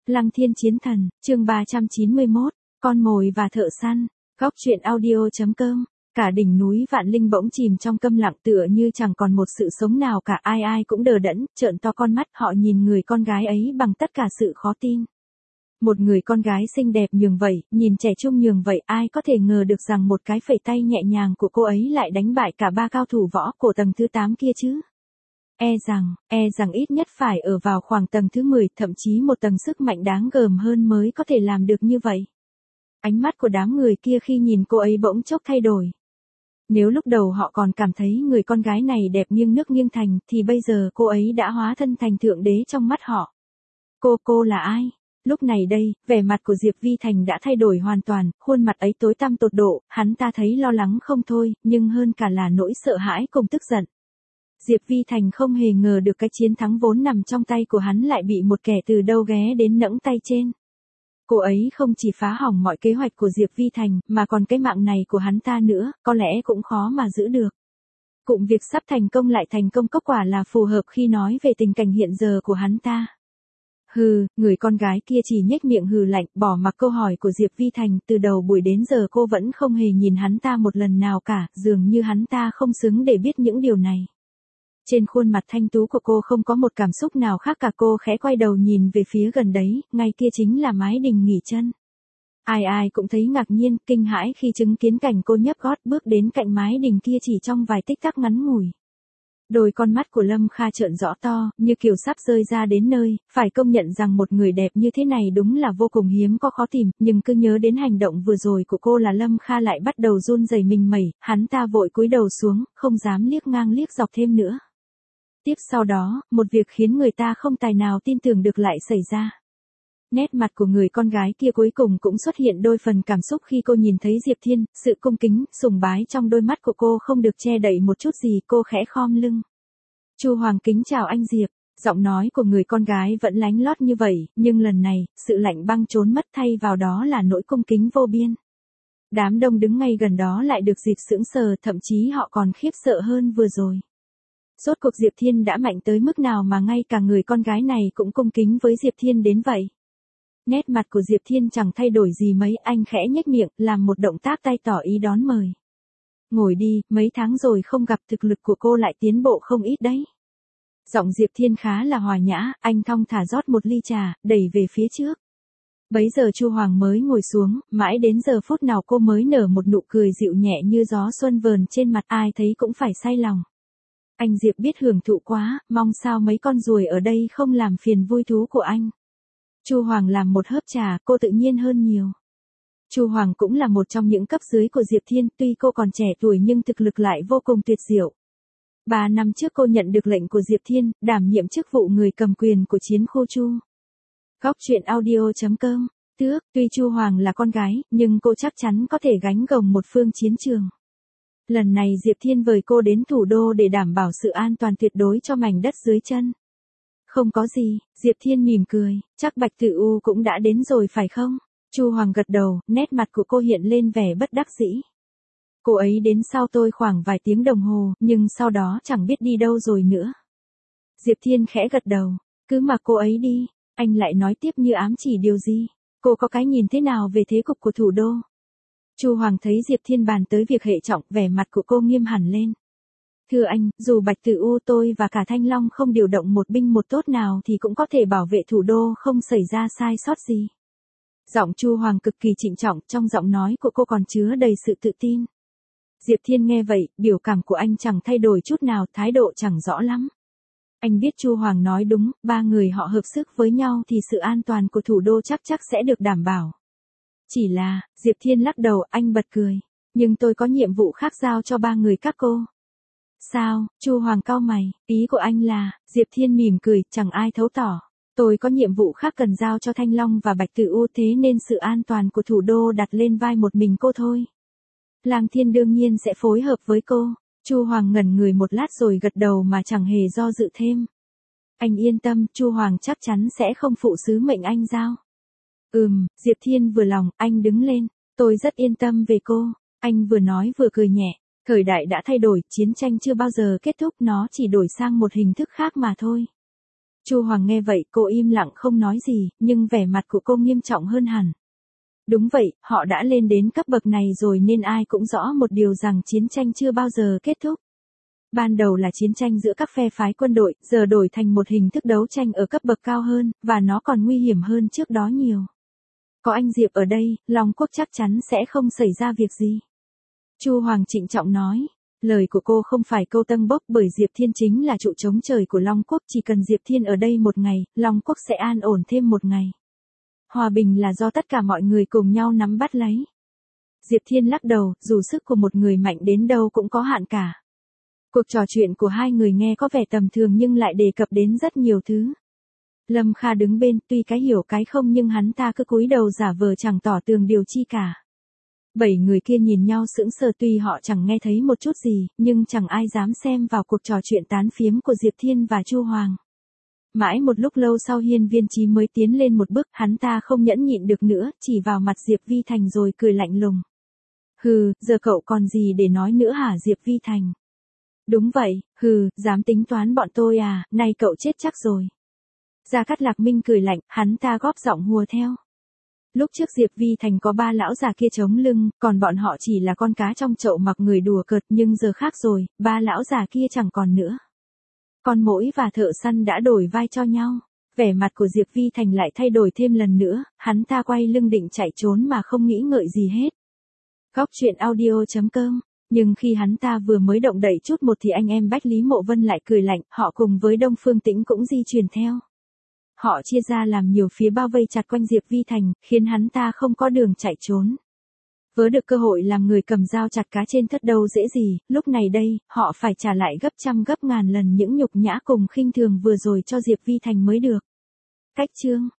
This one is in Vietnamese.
Lăng Thiên Chiến Thần, chương 391, con mồi và thợ săn, góc truyện audio.com. Cả đỉnh núi Vạn Linh bỗng chìm trong câm lặng tựa như chẳng còn một sự sống nào cả, ai ai cũng đờ đẫn, trợn to con mắt, họ nhìn người con gái ấy bằng tất cả sự khó tin. Một người con gái xinh đẹp nhường vậy, nhìn trẻ trung nhường vậy, ai có thể ngờ được rằng một cái phẩy tay nhẹ nhàng của cô ấy lại đánh bại cả ba cao thủ võ cổ tầng thứ 8 kia chứ. E rằng ít nhất phải ở vào khoảng tầng thứ 10, thậm chí một tầng sức mạnh đáng gờm hơn mới có thể làm được như vậy. Ánh mắt của đám người kia khi nhìn cô ấy bỗng chốc thay đổi. Nếu lúc đầu họ còn cảm thấy người con gái này đẹp nghiêng nước nghiêng thành, thì bây giờ cô ấy đã hóa thân thành thượng đế trong mắt họ. Cô là ai? Lúc này đây, vẻ mặt của Diệp Vi Thành đã thay đổi hoàn toàn, khuôn mặt ấy tối tăm tột độ, hắn ta thấy lo lắng không thôi, nhưng hơn cả là nỗi sợ hãi cùng tức giận. Diệp Vi Thành không hề ngờ được cái chiến thắng vốn nằm trong tay của hắn lại bị một kẻ từ đâu ghé đến nẫng tay trên. Cô ấy không chỉ phá hỏng mọi kế hoạch của Diệp Vi Thành, mà còn cái mạng này của hắn ta nữa, có lẽ cũng khó mà giữ được. Cụm việc sắp thành công lại thành công kết quả là phù hợp khi nói về tình cảnh hiện giờ của hắn ta. Hừ, người con gái kia chỉ nhếch miệng hừ lạnh, bỏ mặc câu hỏi của Diệp Vi Thành, từ đầu buổi đến giờ cô vẫn không hề nhìn hắn ta một lần nào cả, dường như hắn ta không xứng để biết những điều này. Trên khuôn mặt thanh tú của cô không có một cảm xúc nào khác cả, cô khẽ quay đầu nhìn về phía gần đấy, ngay kia chính là mái đình nghỉ chân. Ai cũng thấy ngạc nhiên, kinh hãi khi chứng kiến cảnh cô nhấc gót bước đến cạnh mái đình kia chỉ trong vài tích tắc ngắn ngủi. Đôi con mắt của Lâm Kha trợn rõ to, như kiểu sắp rơi ra đến nơi, phải công nhận rằng một người đẹp như thế này đúng là vô cùng hiếm có khó tìm, nhưng cứ nhớ đến hành động vừa rồi của cô là Lâm Kha lại bắt đầu run rẩy mình mẩy, hắn ta vội cúi đầu xuống, không dám liếc ngang liếc dọc thêm nữa. Tiếp sau đó, một việc khiến người ta không tài nào tin tưởng được lại xảy ra. Nét mặt của người con gái kia cuối cùng cũng xuất hiện đôi phần cảm xúc khi cô nhìn thấy Diệp Thiên, sự cung kính, sùng bái trong đôi mắt của cô không được che đậy một chút gì, cô khẽ khom lưng. Chu Hoàng kính chào anh Diệp, giọng nói của người con gái vẫn lánh lót như vậy, nhưng lần này, sự lạnh băng trốn mất thay vào đó là nỗi cung kính vô biên. Đám đông đứng ngay gần đó lại được dịp sững sờ, thậm chí họ còn khiếp sợ hơn vừa rồi. Rốt cuộc Diệp Thiên đã mạnh tới mức nào mà ngay cả người con gái này cũng cung kính với Diệp Thiên đến vậy. Nét mặt của Diệp Thiên chẳng thay đổi gì mấy, anh khẽ nhếch miệng, làm một động tác tay tỏ ý đón mời. Ngồi đi, mấy tháng rồi không gặp, thực lực của cô lại tiến bộ không ít đấy. Giọng Diệp Thiên khá là hòa nhã, anh thong thả rót một ly trà, đẩy về phía trước. Bấy giờ Chu Hoàng mới ngồi xuống, mãi đến giờ phút nào cô mới nở một nụ cười dịu nhẹ như gió xuân vờn trên mặt, ai thấy cũng phải say lòng. Anh Diệp biết hưởng thụ quá, mong sao mấy con ruồi ở đây không làm phiền vui thú của anh. Chu Hoàng làm một hớp trà, cô tự nhiên hơn nhiều. Chu Hoàng cũng là một trong những cấp dưới của Diệp Thiên, tuy cô còn trẻ tuổi nhưng thực lực lại vô cùng tuyệt diệu. 3 năm trước cô nhận được lệnh của Diệp Thiên, đảm nhiệm chức vụ người cầm quyền của chiến khu Chu. Góc truyện audio.com. Tuy Chu Hoàng là con gái, nhưng cô chắc chắn có thể gánh gồng một phương chiến trường. Lần này Diệp Thiên mời cô đến thủ đô để đảm bảo sự an toàn tuyệt đối cho mảnh đất dưới chân. Không có gì, Diệp Thiên mỉm cười, chắc Bạch Tử U cũng đã đến rồi phải không? Chu Hoàng gật đầu, nét mặt của cô hiện lên vẻ bất đắc dĩ. Cô ấy đến sau tôi khoảng vài tiếng đồng hồ, nhưng sau đó chẳng biết đi đâu rồi nữa. Diệp Thiên khẽ gật đầu, cứ mặc cô ấy đi, anh lại nói tiếp như ám chỉ điều gì. Cô có cái nhìn thế nào về thế cục của thủ đô? Chu Hoàng thấy Diệp Thiên bàn tới việc hệ trọng, vẻ mặt của cô nghiêm hẳn lên. Thưa anh, dù Bạch Tử U tôi và cả Thanh Long không điều động một binh một tốt nào thì cũng có thể bảo vệ thủ đô không xảy ra sai sót gì. Giọng Chu Hoàng cực kỳ trịnh trọng, trong giọng nói của cô còn chứa đầy sự tự tin. Diệp Thiên nghe vậy, biểu cảm của anh chẳng thay đổi chút nào, thái độ chẳng rõ lắm. Anh biết Chu Hoàng nói đúng, 3 người họ hợp sức với nhau thì sự an toàn của thủ đô chắc sẽ được đảm bảo. Chỉ là, Diệp Thiên lắc đầu, anh bật cười. Nhưng tôi có nhiệm vụ khác giao cho 3 người các cô. Sao? Chu Hoàng cau mày, ý của anh là, Diệp Thiên mỉm cười, chẳng ai thấu tỏ. Tôi có nhiệm vụ khác cần giao cho Thanh Long và Bạch Tử U, thế nên sự an toàn của thủ đô đặt lên vai một mình cô thôi. Lăng Thiên đương nhiên sẽ phối hợp với cô. Chu Hoàng ngẩn người một lát rồi gật đầu mà chẳng hề do dự thêm. Anh yên tâm, Chu Hoàng chắc chắn sẽ không phụ sứ mệnh anh giao. Diệp Thiên vừa lòng, anh đứng lên. Tôi rất yên tâm về cô. Anh vừa nói vừa cười nhẹ. Thời đại đã thay đổi, chiến tranh chưa bao giờ kết thúc, nó chỉ đổi sang một hình thức khác mà thôi. Chu Hoàng nghe vậy cô im lặng không nói gì, nhưng vẻ mặt của cô nghiêm trọng hơn hẳn. Đúng vậy, họ đã lên đến cấp bậc này rồi nên ai cũng rõ một điều rằng chiến tranh chưa bao giờ kết thúc. Ban đầu là chiến tranh giữa các phe phái quân đội, giờ đổi thành một hình thức đấu tranh ở cấp bậc cao hơn, và nó còn nguy hiểm hơn trước đó nhiều. Có anh Diệp ở đây, Long Quốc chắc chắn sẽ không xảy ra việc gì. Chu Hoàng trịnh trọng nói. Lời của cô không phải câu tâng bốc bởi Diệp Thiên chính là trụ chống trời của Long Quốc. Chỉ cần Diệp Thiên ở đây một ngày, Long Quốc sẽ an ổn thêm một ngày. Hòa bình là do tất cả mọi người cùng nhau nắm bắt lấy. Diệp Thiên lắc đầu, dù sức của một người mạnh đến đâu cũng có hạn cả. Cuộc trò chuyện của hai người nghe có vẻ tầm thường nhưng lại đề cập đến rất nhiều thứ. Lâm Kha đứng bên, tuy cái hiểu cái không nhưng hắn ta cứ cúi đầu giả vờ chẳng tỏ tường điều chi cả. 7 người kia nhìn nhau sững sờ, tuy họ chẳng nghe thấy một chút gì, nhưng chẳng ai dám xem vào cuộc trò chuyện tán phiếm của Diệp Thiên và Chu Hoàng. Mãi một lúc lâu sau Hiên Viên Chí mới tiến lên một bước, hắn ta không nhẫn nhịn được nữa, chỉ vào mặt Diệp Vi Thành rồi cười lạnh lùng. Hừ, giờ cậu còn gì để nói nữa hả Diệp Vi Thành? Đúng vậy, hừ, dám tính toán bọn tôi à, nay cậu chết chắc rồi. Gia Cát Lạc Minh cười lạnh, hắn ta góp giọng hùa theo. Lúc trước Diệp Vi Thành có 3 lão già kia chống lưng, còn bọn họ chỉ là con cá trong chậu mặc người đùa cợt, nhưng giờ khác rồi, 3 lão già kia chẳng còn nữa. Con Mỗi và Thợ Săn đã đổi vai cho nhau. Vẻ mặt của Diệp Vi Thành lại thay đổi thêm lần nữa, hắn ta quay lưng định chạy trốn mà không nghĩ ngợi gì hết. Góc truyện audio.com. Nhưng khi hắn ta vừa mới động đậy chút một thì anh em Bách Lý Mộ Vân lại cười lạnh, họ cùng với Đông Phương Tĩnh cũng di chuyển theo. Họ chia ra làm nhiều phía bao vây chặt quanh Diệp Vi Thành, khiến hắn ta không có đường chạy trốn. Vớ được cơ hội làm người cầm dao chặt cá trên thớt đâu dễ gì, lúc này đây, họ phải trả lại gấp trăm gấp ngàn lần những nhục nhã cùng khinh thường vừa rồi cho Diệp Vi Thành mới được. Cách chương